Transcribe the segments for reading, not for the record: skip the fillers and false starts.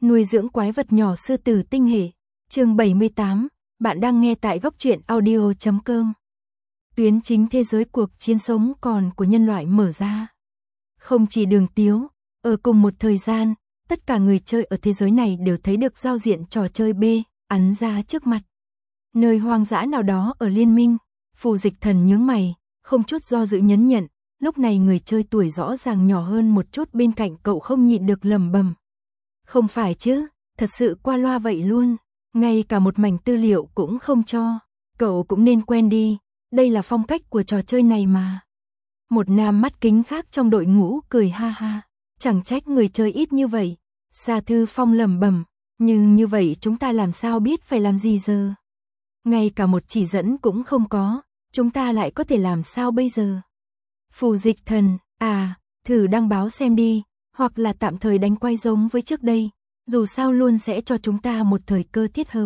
Nuôi dưỡng quái vật nhỏ sư tử tinh hệ. Chương 78, bạn đang nghe tại góc truyện audio.com. Tuyến chính thế giới cuộc chiến sống còn của nhân loại mở ra. Không chỉ Đường Tiếu, ở cùng một thời gian, tất cả người chơi ở thế giới này đều thấy được giao diện trò chơi B ắn ra trước mặt. Nơi hoang dã nào đó ở Liên Minh, Phù Dịch Thần nhướng mày, không chút do dự nhấn nhận, lúc này người chơi tuổi rõ ràng nhỏ hơn một chút bên cạnh cậu không nhịn được lẩm bẩm. Không phải chứ, thật sự qua loa vậy luôn, ngay cả một mảnh tư liệu cũng không cho, cậu cũng nên quen đi, đây là phong cách của trò chơi này mà. Một nam mắt kính khác trong đội ngũ cười ha ha, chẳng trách người chơi ít như vậy. Sa Thư Phong lẩm bẩm, nhưng như vậy chúng ta làm sao biết phải làm gì giờ? Ngay cả một chỉ dẫn cũng không có, chúng ta lại có thể làm sao bây giờ? Phù Dịch Thần, thử đăng báo xem đi, hoặc là tạm thời đánh quay giống với trước đây, dù sao luôn sẽ cho chúng ta một thời cơ thiết hợp.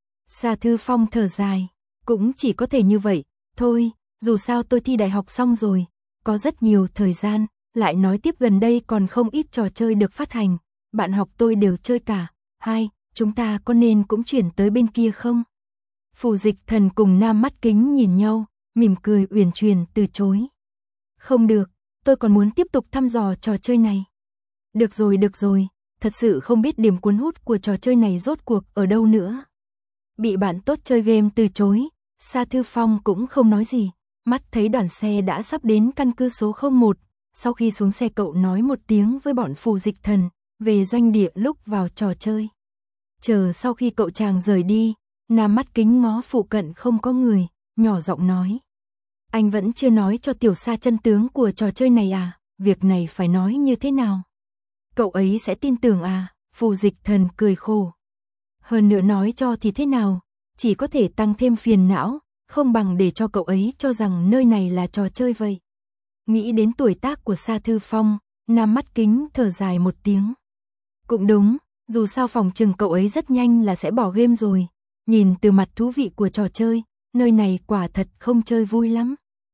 Sa Thư Phong thở dài, cũng chỉ có thể như vậy, thôi, dù sao tôi thi đại học xong rồi, có rất nhiều thời gian, lại nói tiếp gần đây còn không ít trò chơi được phát hành, bạn học tôi đều chơi cả, chúng ta có nên cũng chuyển tới bên kia không? Phù Dịch Thần cùng nam mắt kính nhìn nhau, mỉm cười uyển chuyển từ chối. Không được, tôi còn muốn tiếp tục thăm dò trò chơi này. Được rồi, thật sự không biết điểm cuốn hút của trò chơi này rốt cuộc ở đâu nữa. Bị bạn tốt chơi game từ chối, Sa Thư Phong cũng không nói gì, mắt thấy đoàn xe đã sắp đến căn cứ số 01, sau khi xuống xe cậu nói một tiếng với bọn Phù Dịch Thần, về doanh địa lúc vào trò chơi. Chờ sau khi cậu chàng rời đi, nam mắt kính ngó phụ cận không có người, nhỏ giọng nói. Anh vẫn chưa nói cho Tiểu Sa chân tướng của trò chơi này à, việc này phải nói như thế nào? Cậu ấy sẽ tin tưởng à? Phù Dịch Thần cười khổ. Hơn nữa nói cho thì thế nào, chỉ có thể tăng thêm phiền não, không bằng để cho cậu ấy cho rằng nơi này là trò chơi vậy. Nghĩ đến tuổi tác của Sa Thư Phong, nam mắt kính thở dài một tiếng. Cũng đúng, dù sao phòng chừng cậu ấy rất nhanh là sẽ bỏ game rồi. Nhìn từ mặt thú vị của trò chơi, nơi này quả thật không chơi vui lắm.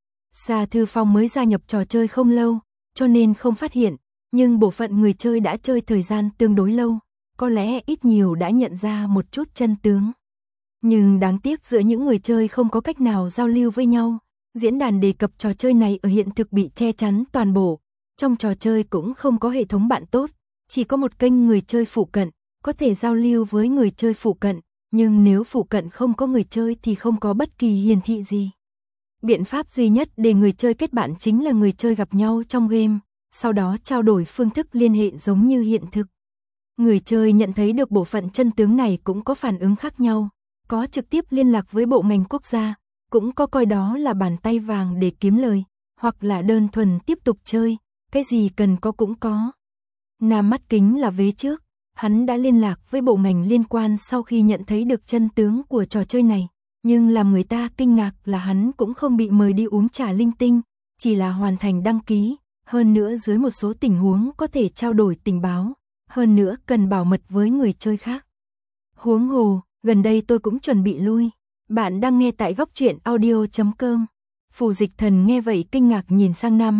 Sa Thư Phong mới gia nhập trò chơi không lâu, cho nên không phát hiện, nhưng bộ phận người chơi đã chơi thời gian tương đối lâu, có lẽ ít nhiều đã nhận ra một chút chân tướng. Nhưng đáng tiếc giữa những người chơi không có cách nào giao lưu với nhau, diễn đàn đề cập trò chơi này ở hiện thực bị che chắn toàn bộ, trong trò chơi cũng không có hệ thống bạn tốt, chỉ có một kênh người chơi phụ cận, có thể giao lưu với người chơi phụ cận, nhưng nếu phụ cận không có người chơi thì không có bất kỳ hiển thị gì. Biện pháp duy nhất để người chơi kết bạn chính là người chơi gặp nhau trong game, sau đó trao đổi phương thức liên hệ giống như hiện thực. Người chơi nhận thấy được bộ phận chân tướng này cũng có phản ứng khác nhau, có trực tiếp liên lạc với bộ ngành quốc gia, cũng có coi đó là bàn tay vàng để kiếm lời, hoặc là đơn thuần tiếp tục chơi, cái gì cần có cũng có. Nam mắt kính là vế trước, hắn đã liên lạc với bộ ngành liên quan sau khi nhận thấy được chân tướng của trò chơi này, nhưng làm người ta kinh ngạc là hắn cũng không bị mời đi uống trà linh tinh, chỉ là hoàn thành đăng ký, hơn nữa dưới một số tình huống có thể trao đổi tình báo, hơn nữa cần bảo mật với người chơi khác. Huống hồ, gần đây tôi cũng chuẩn bị lui. Bạn đang nghe tại góc truyện audio.com. Phù Dịch Thần nghe vậy kinh ngạc nhìn sang nam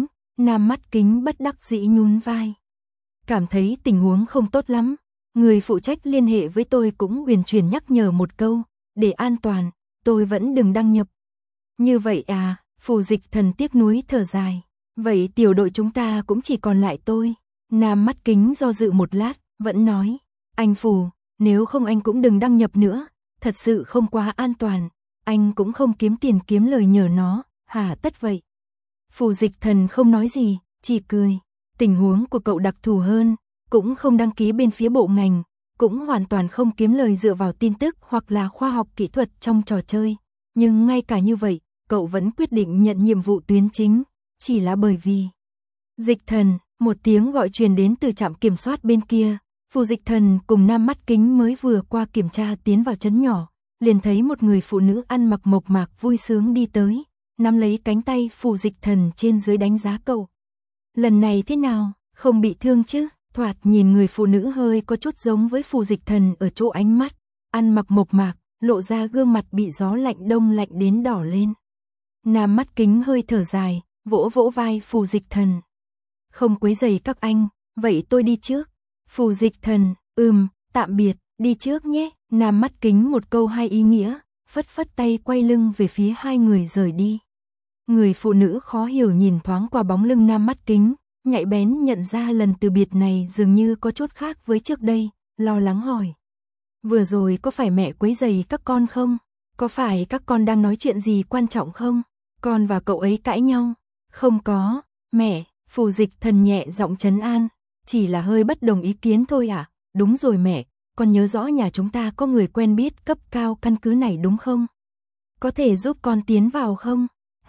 mắt kính bất đắc dĩ nhún vai. Cảm thấy tình huống không tốt lắm, người phụ trách liên hệ với tôi cũng uyển chuyển nhắc nhở một câu, để an toàn, tôi vẫn đừng đăng nhập. Như vậy à, Phù Dịch Thần tiếc nuối thở dài, vậy tiểu đội chúng ta cũng chỉ còn lại tôi. Nam mắt kính do dự một lát, vẫn nói, anh Phù, nếu không anh cũng đừng đăng nhập nữa, thật sự không quá an toàn, anh cũng không kiếm tiền kiếm lời nhờ nó, hả tất vậy. Phù Dịch Thần không nói gì, chỉ cười, tình huống của cậu đặc thù hơn, cũng không đăng ký bên phía bộ ngành, cũng hoàn toàn không kiếm lời dựa vào tin tức hoặc là khoa học kỹ thuật trong trò chơi, nhưng ngay cả như vậy, cậu vẫn quyết định nhận nhiệm vụ tuyến chính, chỉ là bởi vì. Dịch Thần, một tiếng gọi truyền đến từ trạm kiểm soát bên kia, Phù Dịch Thần cùng nam mắt kính mới vừa qua kiểm tra tiến vào trấn nhỏ, liền thấy một người phụ nữ ăn mặc mộc mạc vui sướng đi tới, nắm lấy cánh tay Phù Dịch Thần trên dưới đánh giá cậu. Lần này thế nào, không bị thương chứ? Thoạt nhìn người phụ nữ hơi có chút giống với Phù Dịch Thần ở chỗ ánh mắt, ăn mặc mộc mạc, lộ ra gương mặt bị gió lạnh đông lạnh đến đỏ lên. Nam mắt kính hơi thở dài, vỗ vỗ vai Phù Dịch Thần. Không quấy rầy các anh, vậy tôi đi trước. Phù Dịch Thần, Tạm biệt, đi trước nhé. Nam mắt kính một câu hai ý nghĩa, phất phất tay quay lưng về phía hai người rời đi. Người phụ nữ khó hiểu nhìn thoáng qua bóng lưng nam mắt kính, nhạy bén nhận ra lần từ biệt này dường như có chút khác với trước đây, lo lắng hỏi. Vừa rồi có phải mẹ quấy rầy các con không? Có phải các con đang nói chuyện gì quan trọng không? Con và cậu ấy cãi nhau? Không có, mẹ, Phù Dịch Thần nhẹ giọng trấn an, chỉ là hơi bất đồng ý kiến thôi ạ. Đúng rồi mẹ, con nhớ rõ nhà chúng ta có người quen biết cấp cao căn cứ này đúng không? Có thể giúp con tiến vào không?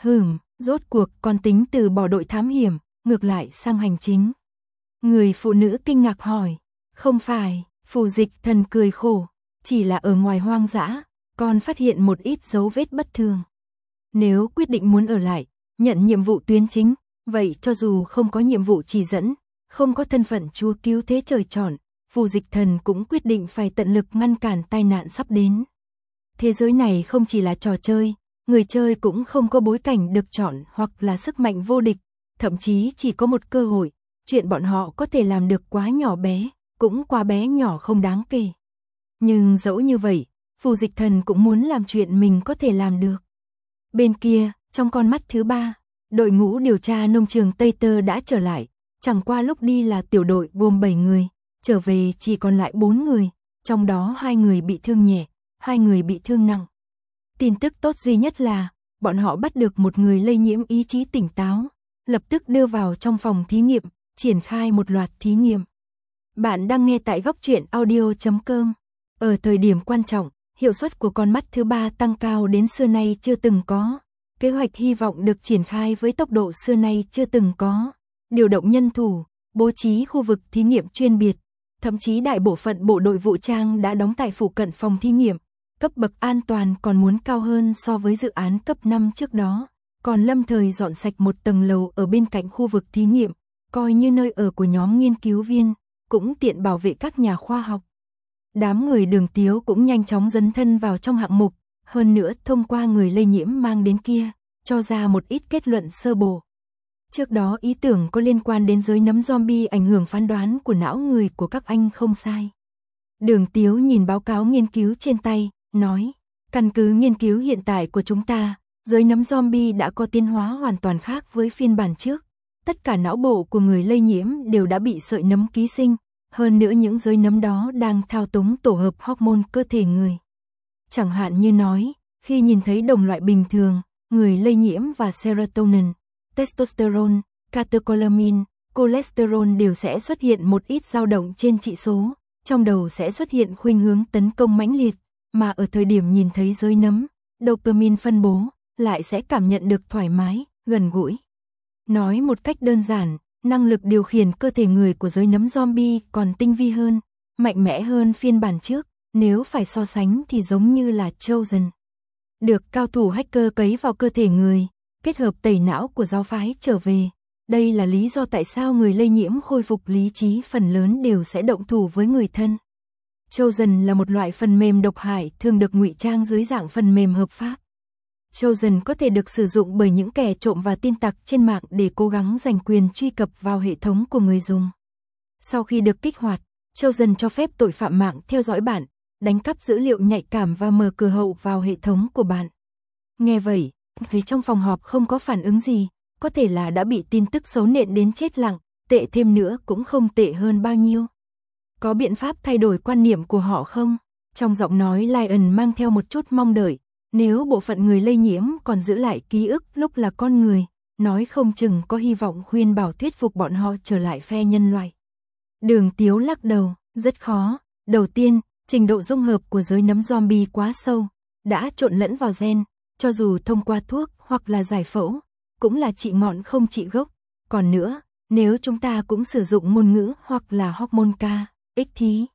Rốt cuộc con tính từ bỏ đội thám hiểm, ngược lại sang hành chính. Người phụ nữ kinh ngạc hỏi, không phải, Phù Dịch Thần cười khổ, chỉ là ở ngoài hoang dã, con phát hiện một ít dấu vết bất thường. Nếu quyết định muốn ở lại, nhận nhiệm vụ tuyến chính, vậy cho dù không có nhiệm vụ chỉ dẫn, không có thân phận chúa cứu thế trời chọn, Phù Dịch Thần cũng quyết định phải tận lực ngăn cản tai nạn sắp đến. Thế giới này không chỉ là trò chơi, người chơi cũng không có bối cảnh được chọn hoặc là sức mạnh vô địch, thậm chí chỉ có một cơ hội, chuyện bọn họ có thể làm được quá nhỏ bé, cũng quá bé nhỏ không đáng kể. Nhưng dẫu như vậy, Phù Dịch Thần cũng muốn làm chuyện mình có thể làm được. Bên kia, trong con mắt thứ ba, đội ngũ điều tra nông trường Tây Tơ đã trở lại, chẳng qua lúc đi là tiểu đội gồm 7 người, trở về chỉ còn lại 4 người, trong đó 2 người bị thương nhẹ, 2 người bị thương nặng. Tin tức tốt duy nhất là, bọn họ bắt được một người lây nhiễm ý chí tỉnh táo, lập tức đưa vào trong phòng thí nghiệm, triển khai một loạt thí nghiệm. Bạn đang nghe tại góc truyện audio.com. Ở thời điểm quan trọng, hiệu suất của con mắt thứ ba tăng cao đến xưa nay chưa từng có. Kế hoạch hy vọng được triển khai với tốc độ xưa nay chưa từng có. Điều động nhân thủ, bố trí khu vực thí nghiệm chuyên biệt, thậm chí đại bộ phận bộ đội vũ trang đã đóng tại phụ cận phòng thí nghiệm. Cấp bậc an toàn còn muốn cao hơn so với dự án cấp 5 trước đó, còn lâm thời dọn sạch một tầng lầu ở bên cạnh khu vực thí nghiệm, coi như nơi ở của nhóm nghiên cứu viên, cũng tiện bảo vệ các nhà khoa học. Đám người Đường Tiếu cũng nhanh chóng dấn thân vào trong hạng mục, hơn nữa thông qua người lây nhiễm mang đến kia, cho ra một ít kết luận sơ bộ. Trước đó ý tưởng có liên quan đến giới nấm zombie ảnh hưởng phán đoán của não người của các anh không sai. Đường Tiếu nhìn báo cáo nghiên cứu trên tay, nói, căn cứ nghiên cứu hiện tại của chúng ta, giới nấm zombie đã có tiến hóa hoàn toàn khác với phiên bản trước. Tất cả não bộ của người lây nhiễm đều đã bị sợi nấm ký sinh, hơn nữa những giới nấm đó đang thao túng tổ hợp hormone cơ thể người. Chẳng hạn như nói, khi nhìn thấy đồng loại bình thường, người lây nhiễm và serotonin, testosterone, catecholamine, cholesterol đều sẽ xuất hiện một ít dao động trên trị số, trong đầu sẽ xuất hiện khuynh hướng tấn công mãnh liệt, mà ở thời điểm nhìn thấy giới nấm, dopamine phân bố, lại sẽ cảm nhận được thoải mái, gần gũi. Nói một cách đơn giản, năng lực điều khiển cơ thể người của giới nấm zombie còn tinh vi hơn, mạnh mẽ hơn phiên bản trước, nếu phải so sánh thì giống như là Chosen. Được cao thủ hacker cấy vào cơ thể người, kết hợp tẩy não của giáo phái trở về. Đây là lý do tại sao người lây nhiễm khôi phục lý trí phần lớn đều sẽ động thủ với người thân. Chosen là một loại phần mềm độc hại thường được ngụy trang dưới dạng phần mềm hợp pháp. Chosen có thể được sử dụng bởi những kẻ trộm và tin tặc trên mạng để cố gắng giành quyền truy cập vào hệ thống của người dùng. Sau khi được kích hoạt, Chosen cho phép tội phạm mạng theo dõi bạn, đánh cắp dữ liệu nhạy cảm và mở cửa hậu vào hệ thống của bạn. Nghe vậy, vì trong phòng họp không có phản ứng gì, có thể là đã bị tin tức xấu nện đến chết lặng, tệ thêm nữa cũng không tệ hơn bao nhiêu. Có biện pháp thay đổi quan niệm của họ không? Trong giọng nói Lion mang theo một chút mong đợi, nếu bộ phận người lây nhiễm còn giữ lại ký ức lúc là con người, nói không chừng có hy vọng khuyên bảo thuyết phục bọn họ trở lại phe nhân loại. Đường Tiếu lắc đầu, rất khó. Đầu tiên, trình độ dung hợp của giới nấm zombie quá sâu, đã trộn lẫn vào gen, cho dù thông qua thuốc hoặc là giải phẫu, cũng là trị ngọn không trị gốc. Còn nữa, nếu chúng ta cũng sử dụng ngôn ngữ hoặc là hormone K, X thí,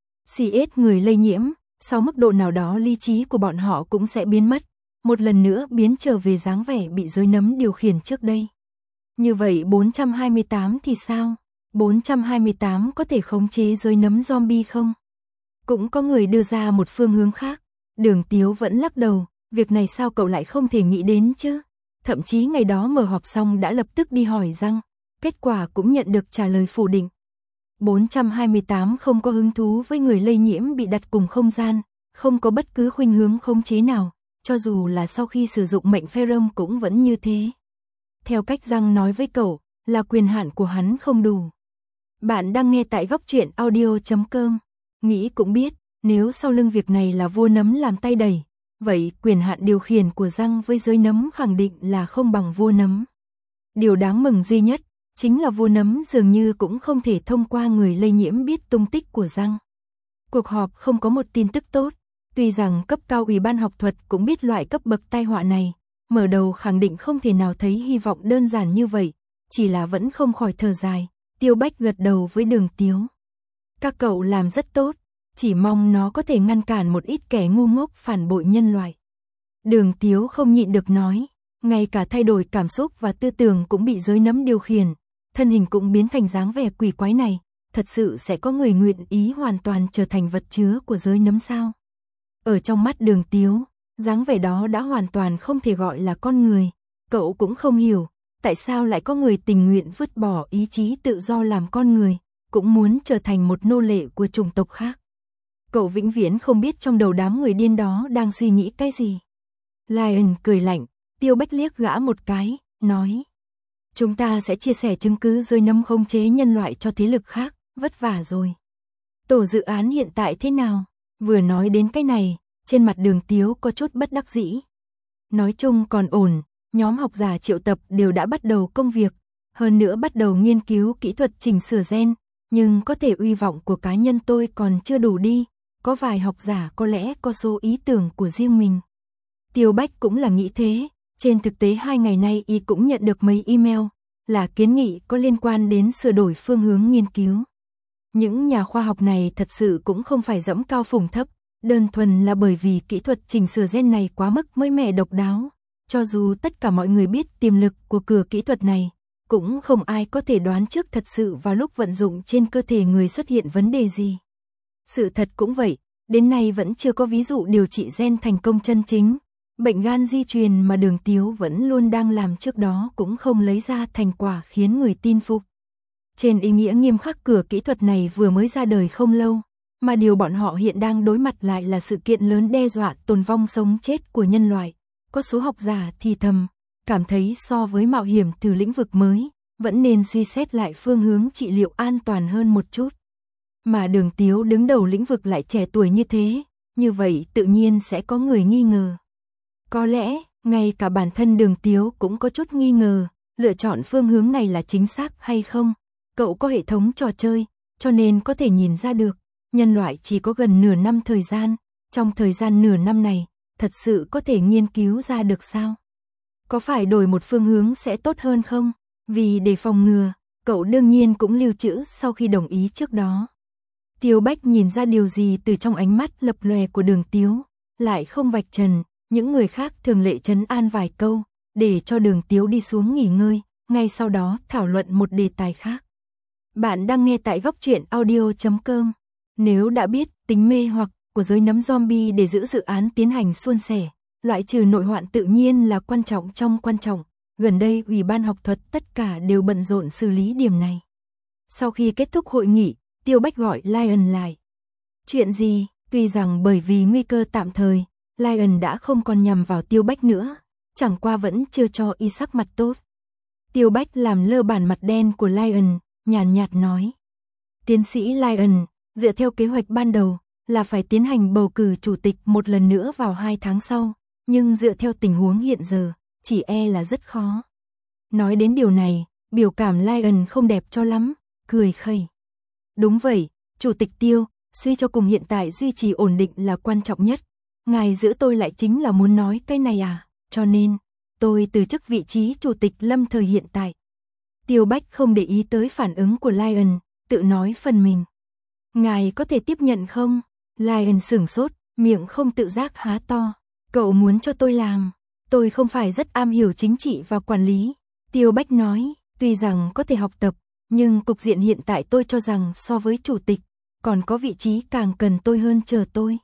CS người lây nhiễm, sau mức độ nào đó lý trí của bọn họ cũng sẽ biến mất, một lần nữa biến trở về dáng vẻ bị giới nấm điều khiển trước đây. Như vậy 428 thì sao? 428 có thể khống chế giới nấm zombie không? Cũng có người đưa ra một phương hướng khác. Đường Tiếu vẫn lắc đầu, việc này sao cậu lại không thể nghĩ đến chứ? Thậm chí ngày đó mở họp xong đã lập tức đi hỏi rằng, kết quả cũng nhận được trả lời phủ định. 428 không có hứng thú với người lây nhiễm bị đặt cùng không gian, không có bất cứ khuynh hướng khống chế nào, cho dù là sau khi sử dụng mệnh pheromone cũng vẫn như thế. Theo cách Giang nói với cậu, là quyền hạn của hắn không đủ. Bạn đang nghe tại góc truyện audio.com. Nghĩ cũng biết, nếu sau lưng việc này là vua nấm làm tay đẩy, vậy quyền hạn điều khiển của Giang với giới nấm khẳng định là không bằng vua nấm. Điều đáng mừng duy nhất, chính là vua nấm dường như cũng không thể thông qua người lây nhiễm biết tung tích của Giang. Cuộc họp không có một tin tức tốt, tuy rằng cấp cao ủy ban học thuật cũng biết loại cấp bậc tai họa này, mở đầu khẳng định không thể nào thấy hy vọng đơn giản như vậy, chỉ là vẫn không khỏi thở dài. Tiêu Bách gật đầu với Đường Tiếu. Các cậu làm rất tốt, chỉ mong nó có thể ngăn cản một ít kẻ ngu ngốc phản bội nhân loại. Đường Tiếu không nhịn được nói, ngay cả thay đổi cảm xúc và tư tưởng cũng bị giới nấm điều khiển, thân hình cũng biến thành dáng vẻ quỷ quái này, thật sự sẽ có người nguyện ý hoàn toàn trở thành vật chứa của giới nấm sao? Ở trong mắt Đường Tiếu, dáng vẻ đó đã hoàn toàn không thể gọi là con người, cậu cũng không hiểu, tại sao lại có người tình nguyện vứt bỏ ý chí tự do làm con người, cũng muốn trở thành một nô lệ của chủng tộc khác. Cậu vĩnh viễn không biết trong đầu đám người điên đó đang suy nghĩ cái gì. Lion cười lạnh, Tiêu Bách liếc gã một cái, nói. Chúng ta sẽ chia sẻ chứng cứ giới nấm khống chế nhân loại cho thế lực khác, vất vả rồi. Tổ dự án hiện tại thế nào? Vừa nói đến cái này, trên mặt Đường Tiếu có chút bất đắc dĩ. Nói chung còn ổn, nhóm học giả triệu tập đều đã bắt đầu công việc, hơn nữa bắt đầu nghiên cứu kỹ thuật chỉnh sửa gen, nhưng có thể uy vọng của cá nhân tôi còn chưa đủ đi, có vài học giả có lẽ có số ý tưởng của riêng mình. Tiêu Bách cũng là nghĩ thế, trên thực tế 2 ngày nay y cũng nhận được mấy email, là kiến nghị có liên quan đến sửa đổi phương hướng nghiên cứu. Những nhà khoa học này thật sự cũng không phải dẫm cao phủng thấp, đơn thuần là bởi vì kỹ thuật chỉnh sửa gen này quá mức mới mẻ độc đáo. Cho dù tất cả mọi người biết tiềm lực của cửa kỹ thuật này, cũng không ai có thể đoán trước thật sự vào lúc vận dụng trên cơ thể người xuất hiện vấn đề gì. Sự thật cũng vậy, đến nay vẫn chưa có ví dụ điều trị gen thành công chân chính. Bệnh gan di truyền mà Đường Tiếu vẫn luôn đang làm trước đó cũng không lấy ra thành quả khiến người tin phục. Trên ý nghĩa nghiêm khắc cửa kỹ thuật này vừa mới ra đời không lâu, mà điều bọn họ hiện đang đối mặt lại là sự kiện lớn đe dọa tồn vong sống chết của nhân loại. Có số học giả thì thầm, cảm thấy so với mạo hiểm từ lĩnh vực mới, vẫn nên suy xét lại phương hướng trị liệu an toàn hơn một chút. Mà Đường Tiếu đứng đầu lĩnh vực lại trẻ tuổi như thế, như vậy tự nhiên sẽ có người nghi ngờ. Có lẽ, ngay cả bản thân Đường Tiếu cũng có chút nghi ngờ, lựa chọn phương hướng này là chính xác hay không. Cậu có hệ thống trò chơi, cho nên có thể nhìn ra được, nhân loại chỉ có gần nửa năm thời gian, trong thời gian nửa năm này, thật sự có thể nghiên cứu ra được sao? Có phải đổi một phương hướng sẽ tốt hơn không? Vì để phòng ngừa, cậu đương nhiên cũng lưu trữ sau khi đồng ý trước đó. Tiêu Bách nhìn ra điều gì từ trong ánh mắt lập lòe của Đường Tiếu, lại không vạch trần, những người khác thường lệ trấn an vài câu, để cho Đường Tiếu đi xuống nghỉ ngơi, ngay sau đó thảo luận một đề tài khác. Bạn đang nghe tại góc truyện audio.com. Nếu đã biết tính mê hoặc của giới nấm zombie để giữ dự án tiến hành suôn sẻ, loại trừ nội hoạn tự nhiên là quan trọng trong quan trọng. Gần đây Ủy ban học thuật tất cả đều bận rộn xử lý điểm này. Sau khi kết thúc hội nghị, Tiêu Bách gọi Lion lại. Chuyện gì? Tuy rằng bởi vì nguy cơ tạm thời, Lion đã không còn nhằm vào Tiêu Bách nữa, chẳng qua vẫn chưa cho y sắc mặt tốt. Tiêu Bách làm lơ bản mặt đen của Lion, nhàn nhạt nói. Tiến sĩ Lion, dựa theo kế hoạch ban đầu, là phải tiến hành bầu cử chủ tịch một lần nữa vào 2 tháng sau, nhưng dựa theo tình huống hiện giờ, chỉ e là rất khó. Nói đến điều này, biểu cảm Lion không đẹp cho lắm, cười khẩy. Đúng vậy, Chủ tịch Tiêu, suy cho cùng hiện tại duy trì ổn định là quan trọng nhất. Ngài giữ tôi lại chính là muốn nói cái này à, cho nên, tôi từ chức vị trí chủ tịch lâm thời hiện tại. Tiêu Bách không để ý tới phản ứng của Lion, tự nói phần mình. Ngài có thể tiếp nhận không? Lion sửng sốt, miệng không tự giác há to. Cậu muốn cho tôi làm? Tôi không phải rất am hiểu chính trị và quản lý. Tiêu Bách nói, tuy rằng có thể học tập, nhưng cục diện hiện tại tôi cho rằng so với chủ tịch, còn có vị trí càng cần tôi hơn chờ tôi.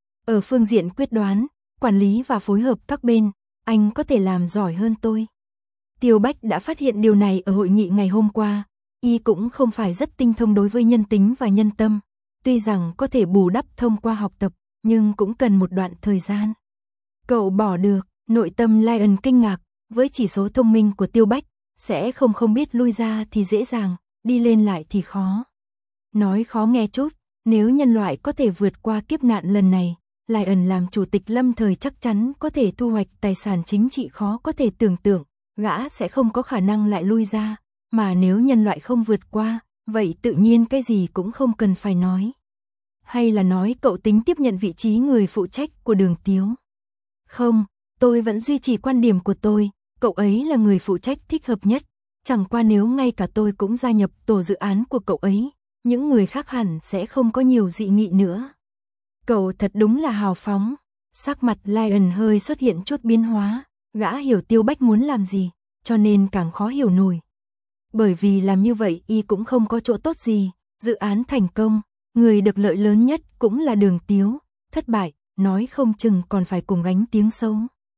Ở phương diện quyết đoán, quản lý và phối hợp các bên, anh có thể làm giỏi hơn tôi. Tiêu Bách đã phát hiện điều này ở hội nghị ngày hôm qua, y cũng không phải rất tinh thông đối với nhân tính và nhân tâm. Tuy rằng có thể bù đắp thông qua học tập, nhưng cũng cần một đoạn thời gian. Cậu bỏ được, nội tâm Lion kinh ngạc, với chỉ số thông minh của Tiêu Bách, sẽ không biết lui ra thì dễ dàng, đi lên lại thì khó. Nói khó nghe chút, nếu nhân loại có thể vượt qua kiếp nạn lần này, Lion làm chủ tịch lâm thời chắc chắn có thể thu hoạch tài sản chính trị khó có thể tưởng tượng, gã sẽ không có khả năng lại lui ra, mà nếu nhân loại không vượt qua, vậy tự nhiên cái gì cũng không cần phải nói. Hay là nói cậu tính tiếp nhận vị trí người phụ trách của Đường Tiếu? Không, tôi vẫn duy trì quan điểm của tôi, cậu ấy là người phụ trách thích hợp nhất, chẳng qua nếu ngay cả tôi cũng gia nhập tổ dự án của cậu ấy, những người khác hẳn sẽ không có nhiều dị nghị nữa. Cậu thật đúng là hào phóng. Sắc mặt Lion hơi xuất hiện chút biến hóa, gã hiểu Tiêu Bách muốn làm gì, cho nên càng khó hiểu nổi. Bởi vì làm như vậy y cũng không có chỗ tốt gì, dự án thành công, người được lợi lớn nhất cũng là Đường Tiếu, thất bại, nói không chừng còn phải cùng gánh tiếng xấu.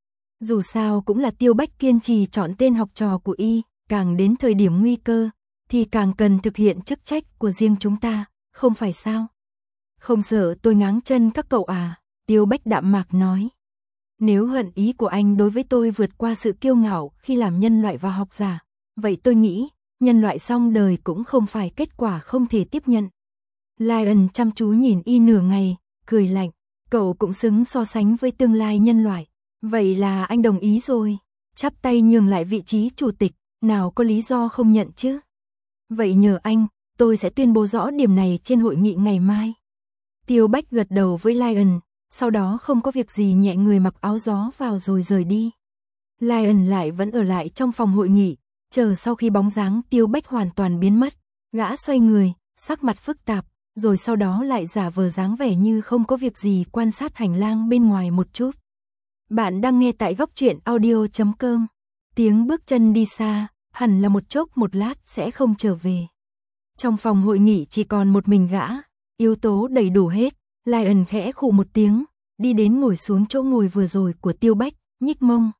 Dù sao cũng là Tiêu Bách kiên trì chọn tên học trò của y, càng đến thời điểm nguy cơ, thì càng cần thực hiện chức trách của riêng chúng ta, không phải sao? Không sợ tôi ngáng chân các cậu à? Tiêu Bách đạm mạc nói. Nếu hận ý của anh đối với tôi vượt qua sự kiêu ngạo khi làm nhân loại và học giả, vậy tôi nghĩ, nhân loại xong đời cũng không phải kết quả không thể tiếp nhận. Lion chăm chú nhìn y nửa ngày, cười lạnh, cậu cũng xứng so sánh với tương lai nhân loại. Vậy là anh đồng ý rồi, chắp tay nhường lại vị trí chủ tịch, nào có lý do không nhận chứ? Vậy nhờ anh, tôi sẽ tuyên bố rõ điểm này trên hội nghị ngày mai. Tiêu Bách gật đầu với Lion, sau đó không có việc gì nhẹ người mặc áo gió vào rồi rời đi. Lion lại vẫn ở lại trong phòng hội nghị, chờ sau khi bóng dáng Tiêu Bách hoàn toàn biến mất, gã xoay người, sắc mặt phức tạp, rồi sau đó lại giả vờ dáng vẻ như không có việc gì quan sát hành lang bên ngoài một chút. Bạn đang nghe tại góc truyện audio.com. Tiếng bước chân đi xa, hẳn là một chốc một lát sẽ không trở về. Trong phòng hội nghị chỉ còn một mình gã, yếu tố đầy đủ hết. Lion khẽ khụ một tiếng, đi đến ngồi xuống chỗ ngồi vừa rồi của Tiêu Bách, nhích mông.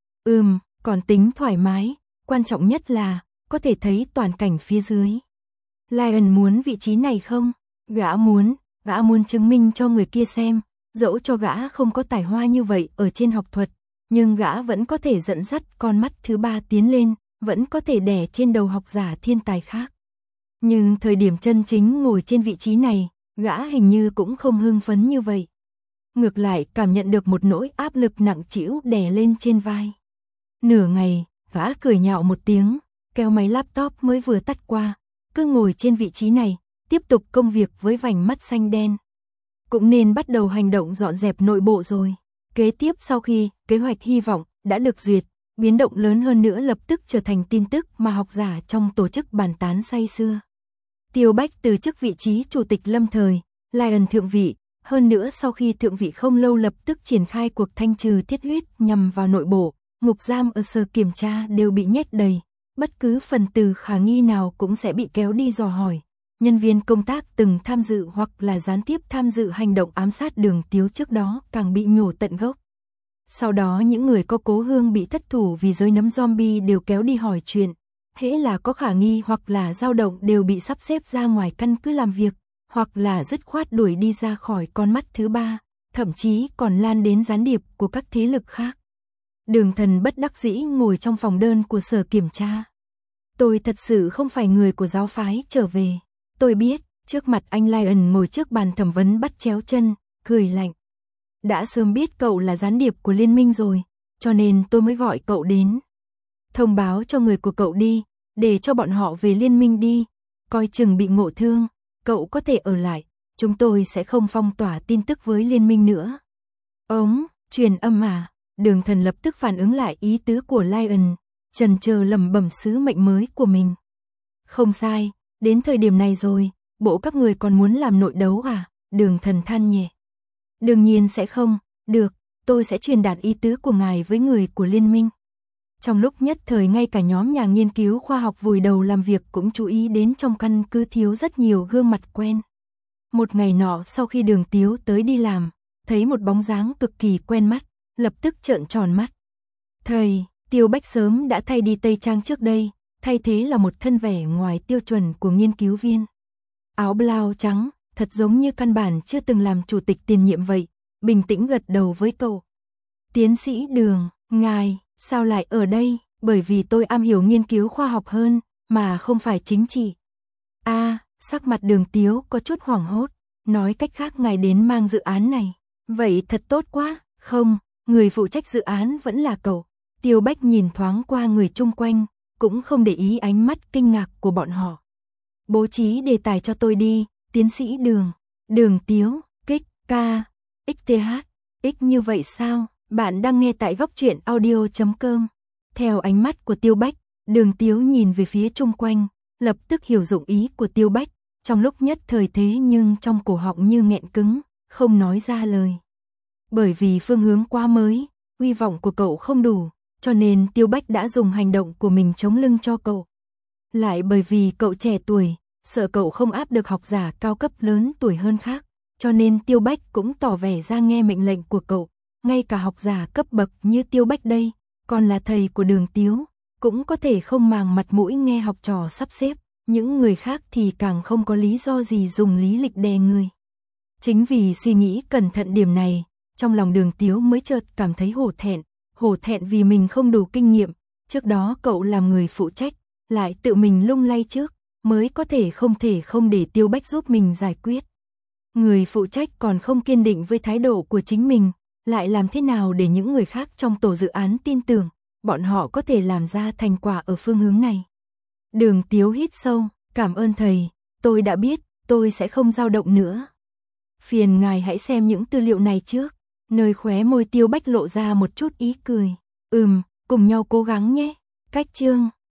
Còn tính thoải mái, quan trọng nhất là có thể thấy toàn cảnh phía dưới. Lion muốn vị trí này không? Gã muốn chứng minh cho người kia xem, dẫu cho gã không có tài hoa như vậy ở trên học thuật, nhưng gã vẫn có thể dẫn dắt con mắt thứ ba tiến lên, vẫn có thể đè trên đầu học giả thiên tài khác. Nhưng thời điểm chân chính ngồi trên vị trí này, gã hình như cũng không hưng phấn như vậy. Ngược lại cảm nhận được một nỗi áp lực nặng trĩu đè lên trên vai. Nửa ngày, gã cười nhạo một tiếng, kéo máy laptop mới vừa tắt qua, cứ ngồi trên vị trí này, tiếp tục công việc với vành mắt xanh đen. Cũng nên bắt đầu hành động dọn dẹp nội bộ rồi. Kế tiếp sau khi kế hoạch hy vọng đã được duyệt, biến động lớn hơn nữa lập tức trở thành tin tức mà học giả trong tổ chức bàn tán say sưa. Tiêu Bách từ chức vị trí chủ tịch lâm thời, Lion thượng vị, hơn nữa sau khi thượng vị không lâu lập tức triển khai cuộc thanh trừ thiết huyết nhằm vào nội bộ, ngục giam ở sở kiểm tra đều bị nhét đầy, bất cứ phần tử khả nghi nào cũng sẽ bị kéo đi dò hỏi. Nhân viên công tác từng tham dự hoặc là gián tiếp tham dự hành động ám sát Đường Tiếu trước đó càng bị nhổ tận gốc. Sau đó những người có cố hương bị thất thủ vì giới nấm zombie đều kéo đi hỏi chuyện. Hễ là có khả nghi hoặc là dao động đều bị sắp xếp ra ngoài căn cứ làm việc, hoặc là dứt khoát đuổi đi ra khỏi con mắt thứ ba, thậm chí còn lan đến gián điệp của các thế lực khác. Đường Thần bất đắc dĩ ngồi trong phòng đơn của sở kiểm tra. Tôi thật sự không phải người của giáo phái trở về. Tôi biết, trước mặt anh Lion ngồi trước bàn thẩm vấn bắt chéo chân, cười lạnh. Đã sớm biết cậu là gián điệp của liên minh rồi, cho nên tôi mới gọi cậu đến. Thông báo cho người của cậu đi, để cho bọn họ về liên minh đi, coi chừng bị ngộ thương, cậu có thể ở lại, chúng tôi sẽ không phong tỏa tin tức với liên minh nữa. Truyền âm à? Đường Thần lập tức phản ứng lại ý tứ của Lion, chần chờ lẩm bẩm sứ mệnh mới của mình. Không sai, đến thời điểm này rồi, bộ các người còn muốn làm nội đấu à? Đường Thần than nhẹ. Đương nhiên sẽ không, được, tôi sẽ truyền đạt ý tứ của ngài với người của liên minh. Trong lúc nhất thời ngay cả nhóm nhà nghiên cứu khoa học vùi đầu làm việc cũng chú ý đến trong căn cứ thiếu rất nhiều gương mặt quen. Một ngày nọ sau khi Đường Tiếu tới đi làm, thấy một bóng dáng cực kỳ quen mắt, lập tức trợn tròn mắt. Thầy, Tiêu Bách sớm đã thay đi tây trang trước đây, thay thế là một thân vẻ ngoài tiêu chuẩn của nghiên cứu viên. Áo blau trắng, thật giống như căn bản chưa từng làm chủ tịch tiền nhiệm vậy, bình tĩnh gật đầu với cậu. Tiến sĩ Đường, ngài, sao lại ở đây? Bởi vì tôi am hiểu nghiên cứu khoa học hơn, mà không phải chính trị. Sắc mặt Đường Tiếu có chút hoảng hốt, nói cách khác ngài đến mang dự án này. Vậy thật tốt quá, không, người phụ trách dự án vẫn là cậu. Tiêu Bách nhìn thoáng qua người chung quanh, cũng không để ý ánh mắt kinh ngạc của bọn họ. Bố trí đề tài cho tôi đi, tiến sĩ Đường. Đường Tiếu, kích, ca, xth, như vậy sao? Bạn đang nghe tại góc truyện audio.com. Theo ánh mắt của Tiêu Bách, Đường Tiếu nhìn về phía chung quanh, lập tức hiểu dụng ý của Tiêu Bách, trong lúc nhất thời thế nhưng trong cổ họng như nghẹn cứng, không nói ra lời. Bởi vì phương hướng quá mới, hy vọng của cậu không đủ, cho nên Tiêu Bách đã dùng hành động của mình chống lưng cho cậu. Lại bởi vì cậu trẻ tuổi, sợ cậu không áp được học giả cao cấp lớn tuổi hơn khác, cho nên Tiêu Bách cũng tỏ vẻ ra nghe mệnh lệnh của cậu. Ngay cả học giả cấp bậc như Tiêu Bách đây, còn là thầy của Đường Tiếu, cũng có thể không màng mặt mũi nghe học trò sắp xếp, những người khác thì càng không có lý do gì dùng lý lịch đè người. Chính vì suy nghĩ cẩn thận điểm này, trong lòng Đường Tiếu mới chợt cảm thấy hổ thẹn vì mình không đủ kinh nghiệm, trước đó cậu làm người phụ trách, lại tự mình lung lay trước, mới có thể không để Tiêu Bách giúp mình giải quyết. Người phụ trách còn không kiên định với thái độ của chính mình, lại làm thế nào để những người khác trong tổ dự án tin tưởng, bọn họ có thể làm ra thành quả ở phương hướng này. Đường Tiếu hít sâu, cảm ơn thầy, tôi đã biết, tôi sẽ không dao động nữa. Phiền ngài hãy xem những tư liệu này trước, nơi khóe môi Tiêu Bách lộ ra một chút ý cười. Cùng nhau cố gắng nhé, cách chương.